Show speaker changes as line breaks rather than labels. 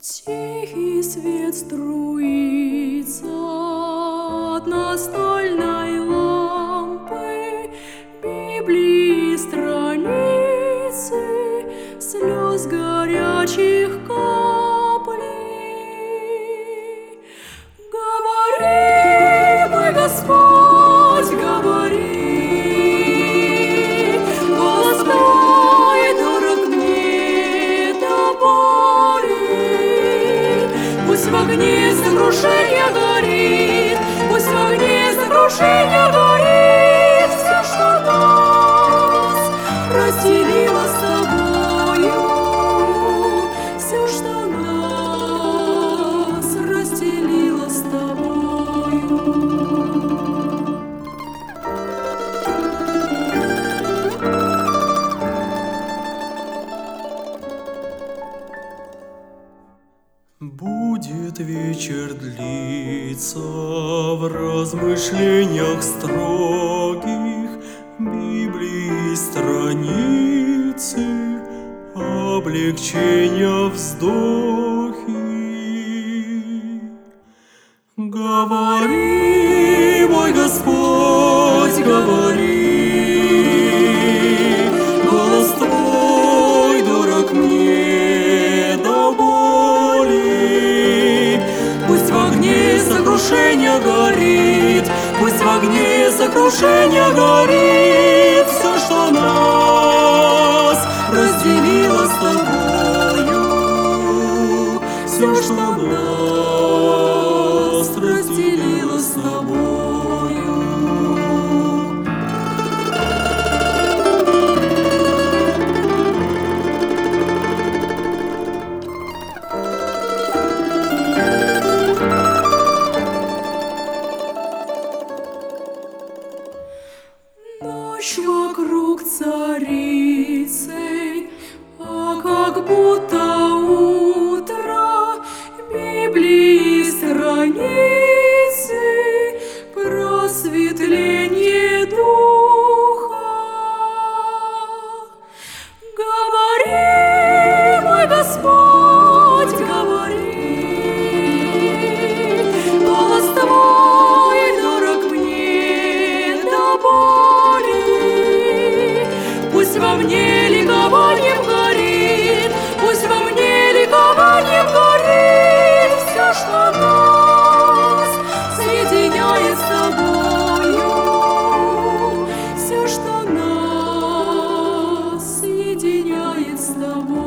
Тихий свет струится от настольной лампы, Библии страницы, слез горячих капли. Говори, мой Господь, говори, голос твой дорог мне до боли. Пусть в огне сокрушения горит, пусть в огне сокрушения горит все, что нас разделило с тобою, все, что нас разделило с тобою.
Будет вечер длиться в размышлениях строгих, Библии страницы, облегчения вздохи. Говори, мой Господь, говори, голос твой дорог мне до боли. Пусть в огне сокрушения горит, пусть в огне сокрушения горит все, что нас разделило с тобою, все, что нас разделило с тобою.
Ночь вокруг царицей, а как будто утро, Библии страницы, просветление духа. Говори, мой Господь, говори, голос твой дорог мне до боли. Пусть во мне ликованием горит, пусть во мне ликованием горит все, что нас соединяет с тобою, все, что нас соединяет с тобой.